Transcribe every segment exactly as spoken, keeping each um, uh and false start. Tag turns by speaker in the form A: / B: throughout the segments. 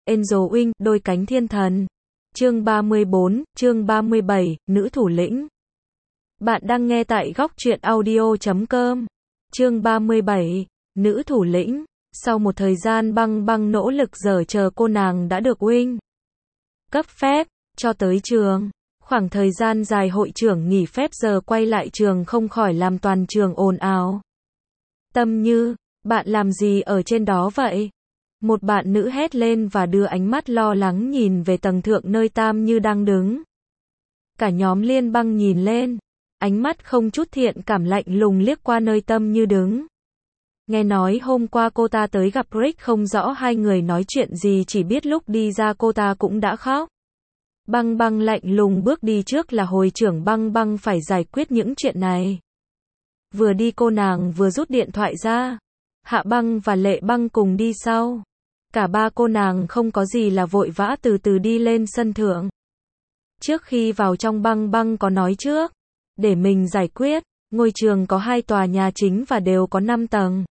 A: Angel Wing, đôi cánh thiên thần. Chương ba mươi bốn, chương ba mươi bảy, nữ thủ lĩnh. Bạn đang nghe tại góc truyện audio chấm com. Chương ba mươi bảy, nữ thủ lĩnh. Sau một thời gian băng băng nỗ lực giở chờ cô nàng đã được Wing cấp phép cho tới trường. Khoảng thời gian dài hội trưởng nghỉ phép giờ quay lại trường không khỏi làm toàn trường ồn ào. Tâm Như, bạn làm gì ở trên đó vậy? Một bạn nữ hét lên và đưa ánh mắt lo lắng nhìn về tầng thượng nơi Tam Như đang đứng. Cả nhóm Liên Băng nhìn lên, ánh mắt không chút thiện cảm lạnh lùng liếc qua nơi Tâm Như đứng. Nghe nói hôm qua cô ta tới gặp Rick, không rõ hai người nói chuyện gì, chỉ biết lúc đi ra cô ta cũng đã khóc. Băng Băng lạnh lùng bước đi trước là hồi trưởng Băng Băng phải giải quyết những chuyện này. Vừa đi cô nàng vừa rút điện thoại ra. Hạ Băng và Lệ Băng cùng đi sau. Cả ba cô nàng không có gì là vội vã từ từ đi lên sân thượng. Trước khi vào trong Băng Băng có nói trước, để mình giải quyết, ngôi trường có hai tòa nhà chính và đều có năm tầng.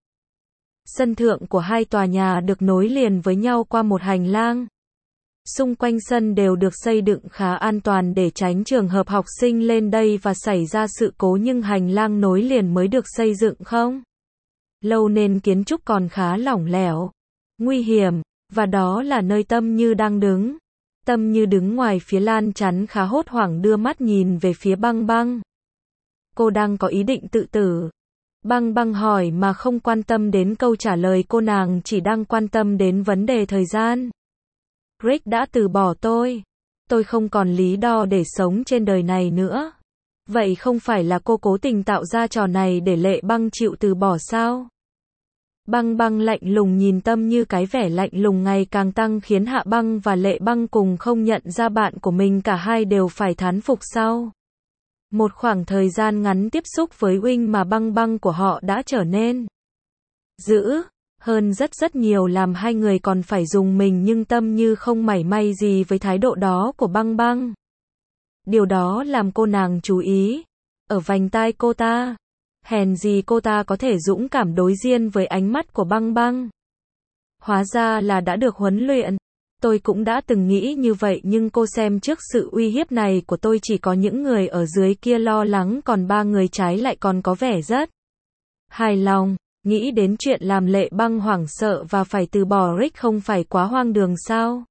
A: Sân thượng của hai tòa nhà được nối liền với nhau qua một hành lang. Xung quanh sân đều được xây dựng khá an toàn để tránh trường hợp học sinh lên đây và xảy ra sự cố, nhưng hành lang nối liền mới được xây dựng không lâu nên kiến trúc còn khá lỏng lẻo, nguy hiểm, và đó là nơi Tâm Như đang đứng. Tâm Như đứng ngoài phía lan chắn khá hốt hoảng, đưa mắt nhìn về phía Băng Băng. Cô đang có ý định tự tử. Băng Băng hỏi mà không quan tâm đến câu trả lời cô nàng, chỉ đang quan tâm đến vấn đề thời gian. Rick đã từ bỏ tôi. Tôi không còn lý do để sống trên đời này nữa. Vậy không phải là cô cố tình tạo ra trò này để Lệ Băng chịu từ bỏ sao? Băng Băng lạnh lùng nhìn Tâm Như, cái vẻ lạnh lùng ngày càng tăng khiến Hạ Băng và Lệ Băng cùng không nhận ra bạn của mình, cả hai đều phải thán phục sau một khoảng thời gian ngắn tiếp xúc với Wing mà Băng Băng của họ đã trở nên dữ hơn rất rất nhiều, làm hai người còn phải dùng mình, nhưng Tâm Như không mảy may gì với thái độ đó của Băng Băng. Điều đó làm cô nàng chú ý ở vành tai cô ta. Hèn gì cô ta có thể dũng cảm đối diện với ánh mắt của Băng Băng. Hóa ra là đã được huấn luyện. Tôi cũng đã từng nghĩ như vậy, nhưng cô xem, trước sự uy hiếp này của tôi chỉ có những người ở dưới kia lo lắng, còn ba người trái lại còn có vẻ rất hài lòng. Nghĩ đến chuyện làm Lệ Băng hoảng sợ và phải từ bỏ Rick không phải quá hoang đường sao?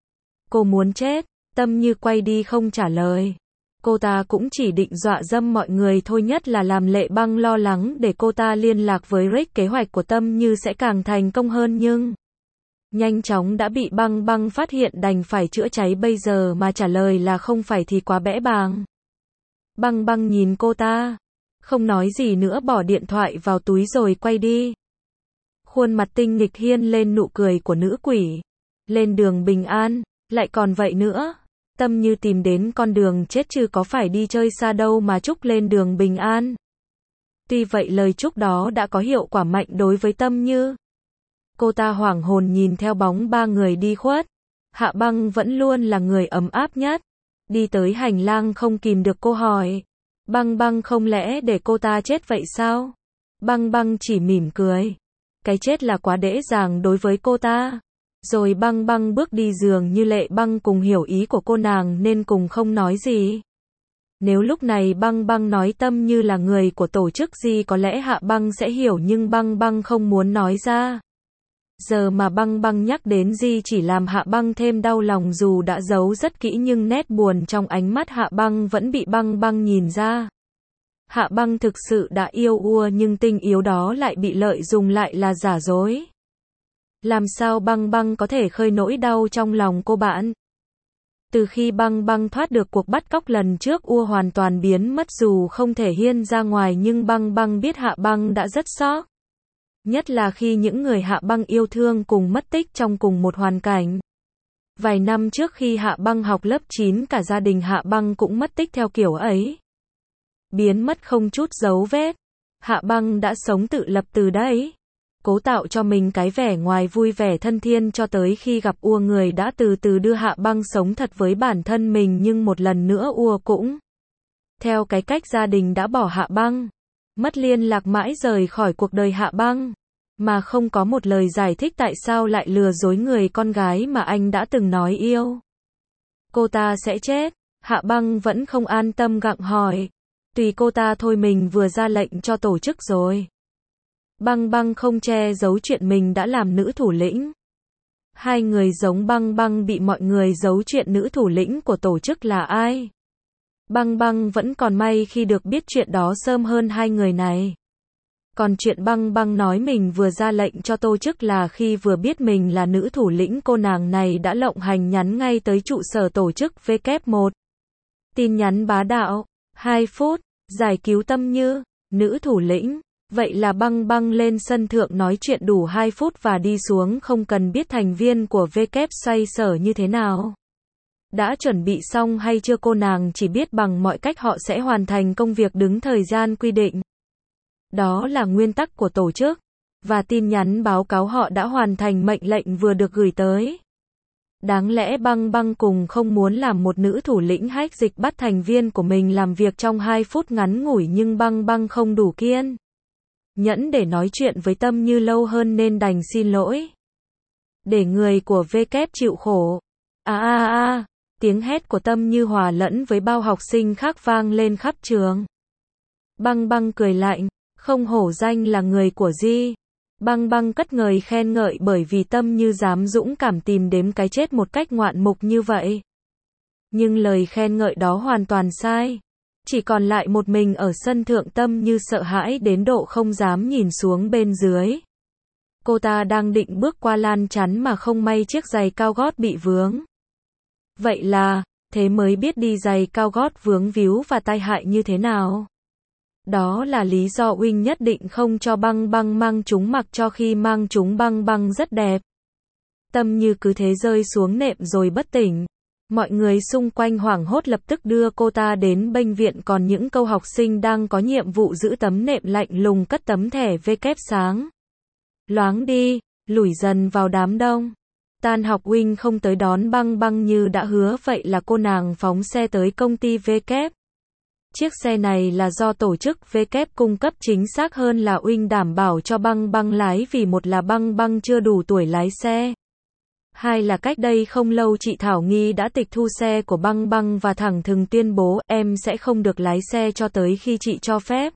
A: Cô muốn chết. Tâm Như quay đi không trả lời. Cô ta cũng chỉ định dọa dâm mọi người thôi, nhất là làm Lệ Băng lo lắng để cô ta liên lạc với Rick. Kế hoạch của Tâm Như sẽ càng thành công hơn, nhưng nhanh chóng đã bị Băng Băng phát hiện, đành phải chữa cháy. Bây giờ mà trả lời là không phải thì quá bẽ bàng. Băng Băng nhìn cô ta, không nói gì nữa, bỏ điện thoại vào túi rồi quay đi. Khuôn mặt tinh nghịch hiên lên nụ cười của nữ quỷ. Lên đường bình an, lại còn vậy nữa. Tâm Như tìm đến con đường chết chứ có phải đi chơi xa đâu mà chúc lên đường bình an. Tuy vậy lời chúc đó đã có hiệu quả mạnh đối với Tâm Như. Cô ta hoảng hồn nhìn theo bóng ba người đi khuất. Hạ Băng vẫn luôn là người ấm áp nhất. Đi tới hành lang không kìm được cô hỏi. Băng Băng, không lẽ để cô ta chết vậy sao? Băng Băng chỉ mỉm cười. Cái chết là quá dễ dàng đối với cô ta. Rồi Băng Băng bước đi, dường như Lệ Băng cùng hiểu ý của cô nàng nên cùng không nói gì. Nếu lúc này Băng Băng nói Tâm Như là người của tổ chức gì, có lẽ Hạ Băng sẽ hiểu, nhưng Băng Băng không muốn nói ra. Giờ mà Băng Băng nhắc đến Di chỉ làm Hạ Băng thêm đau lòng, dù đã giấu rất kỹ nhưng nét buồn trong ánh mắt Hạ Băng vẫn bị Băng Băng nhìn ra. Hạ Băng thực sự đã yêu ua, nhưng tình yếu đó lại bị lợi dụng lại là giả dối. Làm sao Băng Băng có thể khơi nỗi đau trong lòng cô bạn? Từ khi Băng Băng thoát được cuộc bắt cóc lần trước, ua hoàn toàn biến mất, dù không thể hiên ra ngoài, nhưng Băng Băng biết Hạ Băng đã rất sốc. Nhất là khi những người Hạ Băng yêu thương cùng mất tích trong cùng một hoàn cảnh. Vài năm trước khi Hạ Băng học lớp chín, cả gia đình Hạ Băng cũng mất tích theo kiểu ấy. Biến mất không chút dấu vết. Hạ Băng đã sống tự lập từ đấy. Cố tạo cho mình cái vẻ ngoài vui vẻ thân thiên, cho tới khi gặp Ua, người đã từ từ đưa Hạ Băng sống thật với bản thân mình. Nhưng một lần nữa Ua cũng theo cái cách gia đình đã bỏ Hạ Băng. Mất liên lạc mãi, rời khỏi cuộc đời Hạ Băng. mà không có một lời giải thích tại sao lại lừa dối người con gái mà anh đã từng nói yêu. Cô ta sẽ chết. Hạ Băng vẫn không an tâm gặng hỏi. Tùy cô ta thôi, mình vừa ra lệnh cho tổ chức rồi. Băng Băng không che giấu chuyện mình đã làm nữ thủ lĩnh. Hai người giống Băng Băng bị mọi người giấu chuyện nữ thủ lĩnh của tổ chức là ai. Băng Băng vẫn còn may khi được biết chuyện đó sớm hơn hai người này. Còn chuyện Băng Băng nói mình vừa ra lệnh cho tổ chức là khi vừa biết mình là nữ thủ lĩnh, cô nàng này đã lộng hành nhắn ngay tới trụ sở tổ chức W một. Tin nhắn bá đạo. hai phút. Giải cứu Tâm Như. Nữ thủ lĩnh. Vậy là Băng Băng lên sân thượng nói chuyện đủ hai phút và đi xuống, không cần biết thành viên của W xoay sở như thế nào. Đã chuẩn bị xong hay chưa, cô nàng chỉ biết bằng mọi cách họ sẽ hoàn thành công việc đứng thời gian quy định. Đó là nguyên tắc của tổ chức. Và tin nhắn báo cáo họ đã hoàn thành mệnh lệnh vừa được gửi tới. Đáng lẽ Băng Băng cùng không muốn làm một nữ thủ lĩnh hách dịch bắt thành viên của mình làm việc trong hai phút ngắn ngủi, nhưng Băng Băng không đủ kiên nhẫn để nói chuyện với Tâm Như lâu hơn nên đành xin lỗi. Để người của W chịu khổ. À à à, tiếng hét của Tâm Như hòa lẫn với bao học sinh khác vang lên khắp trường. Băng Băng cười lạnh, không hổ danh là người của Di. Băng Băng cất lời khen ngợi bởi vì Tâm Như dám dũng cảm tìm đến cái chết một cách ngoạn mục như vậy. Nhưng lời khen ngợi đó hoàn toàn sai. Chỉ còn lại một mình ở sân thượng, Tâm Như sợ hãi đến độ không dám nhìn xuống bên dưới. Cô ta đang định bước qua lan chắn mà không may chiếc giày cao gót bị vướng. Vậy là, thế mới biết đi giày cao gót vướng víu và tai hại như thế nào. Đó là lý do Huynh nhất định không cho Băng Băng mang chúng mặc, cho khi mang chúng Băng Băng rất đẹp. Tâm Như cứ thế rơi xuống nệm rồi bất tỉnh. Mọi người xung quanh hoảng hốt lập tức đưa cô ta đến bệnh viện, còn những câu học sinh đang có nhiệm vụ giữ tấm nệm lạnh lùng cất tấm thẻ W sáng loáng đi, lủi dần vào đám đông. Tan học Huynh không tới đón Băng Băng như đã hứa, vậy là cô nàng phóng xe tới công ty W. Chiếc xe này là do tổ chức W cung cấp, chính xác hơn là Huynh đảm bảo cho Băng Băng lái, vì một là Băng Băng chưa đủ tuổi lái xe. Hai là cách đây không lâu chị Thảo Nghi đã tịch thu xe của Băng Băng và thẳng thừng tuyên bố em sẽ không được lái xe cho tới khi chị cho phép.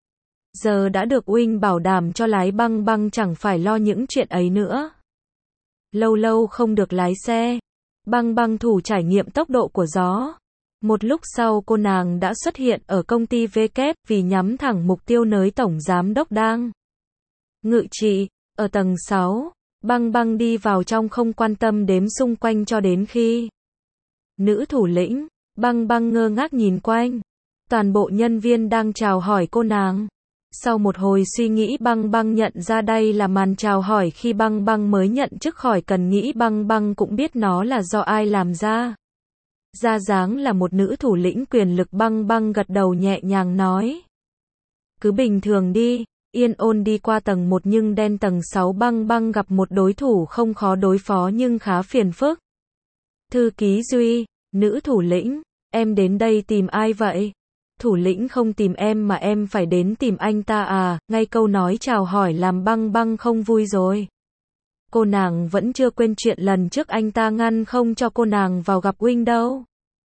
A: Giờ đã được Huynh bảo đảm cho lái, Băng Băng chẳng phải lo những chuyện ấy nữa. Lâu lâu không được lái xe. Băng Băng thử trải nghiệm tốc độ của gió. Một lúc sau cô nàng đã xuất hiện ở công ty W vì nhắm thẳng mục tiêu nơi tổng giám đốc đang ngự trị, ở tầng sáu. Băng Băng đi vào trong không quan tâm đếm xung quanh cho đến khi nữ thủ lĩnh. Băng Băng ngơ ngác nhìn quanh. Toàn bộ nhân viên đang chào hỏi cô nàng. Sau một hồi suy nghĩ, Băng Băng nhận ra đây là màn chào hỏi khi Băng Băng mới nhận chức, khỏi cần nghĩ Băng Băng cũng biết nó là do ai làm ra. Ra dáng là một nữ thủ lĩnh quyền lực. Băng Băng gật đầu nhẹ nhàng nói. Cứ bình thường đi. Yên ổn đi qua tầng một nhưng đen tầng sáu. Băng Băng gặp một đối thủ không khó đối phó nhưng khá phiền phức. Thư ký Duy. Nữ thủ lĩnh. Em đến đây tìm ai vậy? Thủ lĩnh không tìm em mà em phải đến tìm anh ta à? Ngay câu nói chào hỏi làm Băng Băng không vui rồi. Cô nàng vẫn chưa quên chuyện lần trước anh ta ngăn không cho cô nàng vào gặp Huynh đâu.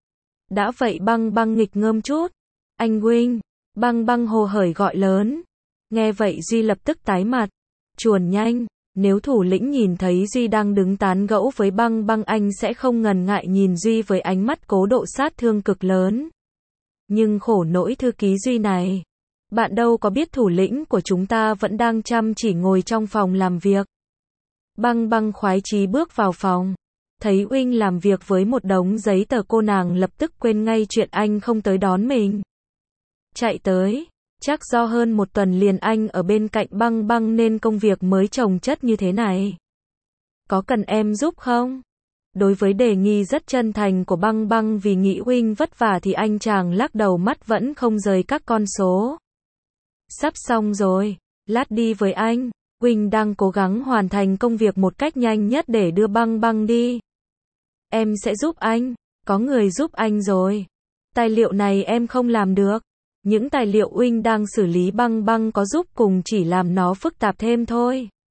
A: Đã vậy Băng Băng nghịch ngợm chút. Anh Huynh. Băng Băng hồ hởi gọi lớn. Nghe vậy Duy lập tức tái mặt. Chuồn nhanh. Nếu thủ lĩnh nhìn thấy Duy đang đứng tán gẫu với Băng Băng, anh sẽ không ngần ngại nhìn Duy với ánh mắt cố độ sát thương cực lớn. Nhưng khổ nỗi thư ký Duy này. Bạn đâu có biết thủ lĩnh của chúng ta vẫn đang chăm chỉ ngồi trong phòng làm việc. Băng Băng khoái chí bước vào phòng. Thấy Huynh làm việc với một đống giấy tờ, cô nàng lập tức quên ngay chuyện anh không tới đón mình. Chạy tới. Chắc do hơn một tuần liền anh ở bên cạnh Băng Băng nên công việc mới chồng chất như thế này. Có cần em giúp không? Đối với đề nghị rất chân thành của Băng Băng vì nghĩ Huynh vất vả thì anh chàng lắc đầu, mắt vẫn không rời các con số. Sắp xong rồi. Lát đi với anh. Huynh đang cố gắng hoàn thành công việc một cách nhanh nhất để đưa Băng Băng đi. Em sẽ giúp anh. Có người giúp anh rồi. Tài liệu này em không làm được. Những tài liệu Huynh đang xử lý Băng Băng có giúp cùng chỉ làm nó phức tạp thêm thôi.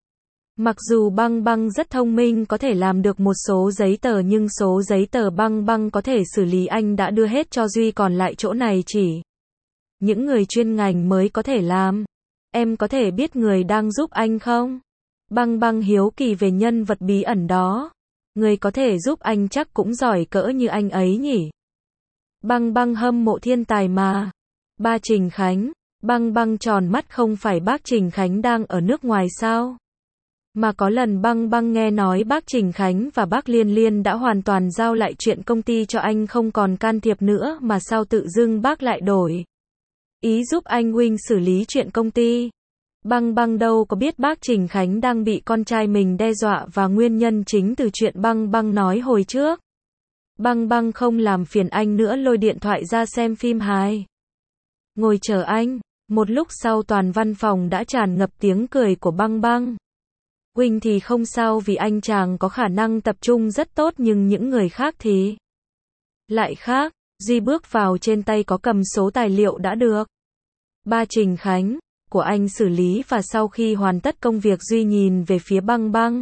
A: Mặc dù Băng Băng rất thông minh có thể làm được một số giấy tờ nhưng số giấy tờ Băng Băng có thể xử lý anh đã đưa hết cho Duy còn lại chỗ này chỉ những người chuyên ngành mới có thể làm. Em có thể biết người đang giúp anh không? Băng Băng hiếu kỳ về nhân vật bí ẩn đó. Người có thể giúp anh chắc cũng giỏi cỡ như anh ấy nhỉ? Băng Băng hâm mộ thiên tài mà. Ba Trình Khánh. Băng Băng tròn mắt, không phải bác Trình Khánh đang ở nước ngoài sao? Mà có lần Băng Băng nghe nói bác Trình Khánh và bác Liên Liên đã hoàn toàn giao lại chuyện công ty cho anh, không còn can thiệp nữa, mà sao tự dưng bác lại đổi ý giúp anh huynh xử lý chuyện công ty. Băng Băng đâu có biết bác Trình Khánh đang bị con trai mình đe dọa và nguyên nhân chính từ chuyện Băng Băng nói hồi trước. Băng Băng không làm phiền anh nữa, lôi điện thoại ra xem phim hài. Ngồi chờ anh. Một lúc sau toàn văn phòng đã tràn ngập tiếng cười của Băng Băng. Huynh thì không sao vì anh chàng có khả năng tập trung rất tốt, nhưng những người khác thì lại khác. Duy bước vào, trên tay có cầm số tài liệu đã được ba Trình Khánh của anh xử lý, và sau khi hoàn tất công việc Duy nhìn về phía Băng Băng.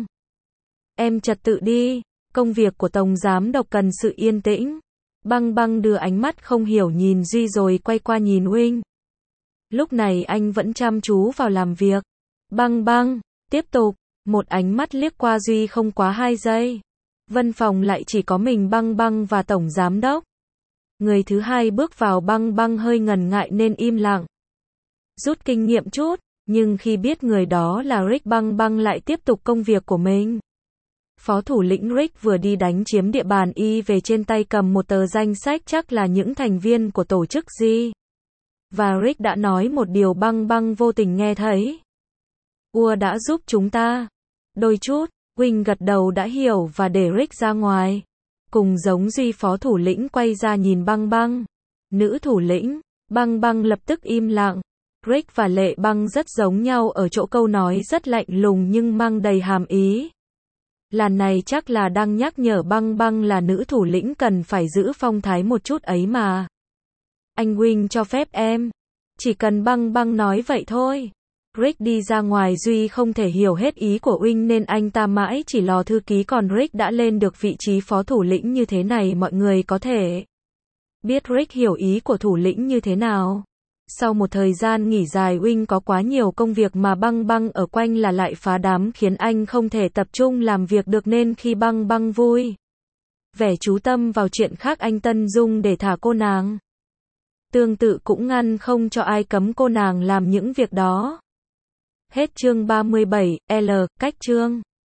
A: Em trật tự đi, công việc của Tổng Giám Đốc cần sự yên tĩnh. Băng Băng đưa ánh mắt không hiểu nhìn Duy rồi quay qua nhìn huynh. Lúc này anh vẫn chăm chú vào làm việc. Băng Băng tiếp tục, một ánh mắt liếc qua Duy không quá hai giây. Văn phòng lại chỉ có mình Băng Băng và Tổng Giám Đốc. Người thứ hai bước vào, Băng Băng hơi ngần ngại nên im lặng. Rút kinh nghiệm chút, nhưng khi biết người đó là Rick, Băng Băng lại tiếp tục công việc của mình. Phó thủ lĩnh Rick vừa đi đánh chiếm địa bàn y, về trên tay cầm một tờ danh sách, chắc là những thành viên của tổ chức gì. Và Rick đã nói một điều Băng Băng vô tình nghe thấy. Ua đã giúp chúng ta. Đôi chút, huynh gật đầu đã hiểu và để Rick ra ngoài. Cùng giống Duy, phó thủ lĩnh quay ra nhìn Băng Băng. Nữ thủ lĩnh. Băng Băng lập tức im lặng. Rick và Lệ Băng rất giống nhau ở chỗ câu nói rất lạnh lùng nhưng mang đầy hàm ý. Lần này chắc là đang nhắc nhở Băng Băng là nữ thủ lĩnh cần phải giữ phong thái một chút ấy mà. Anh huynh cho phép em. Chỉ cần Băng Băng nói vậy thôi. Rick đi ra ngoài, Duy không thể hiểu hết ý của huynh nên anh ta mãi chỉ lò thư ký, còn Rick đã lên được vị trí phó thủ lĩnh như thế này, mọi người có thể biết Rick hiểu ý của thủ lĩnh như thế nào. Sau một thời gian nghỉ dài, huynh có quá nhiều công việc mà Băng Băng ở quanh là lại phá đám khiến anh không thể tập trung làm việc được, nên khi Băng Băng vui vẻ chú tâm vào chuyện khác, anh Tân Dung để thả cô nàng. Tương tự cũng ngăn không cho ai cấm cô nàng làm những việc đó. Hết chương ba mươi bảy, L, cách chương.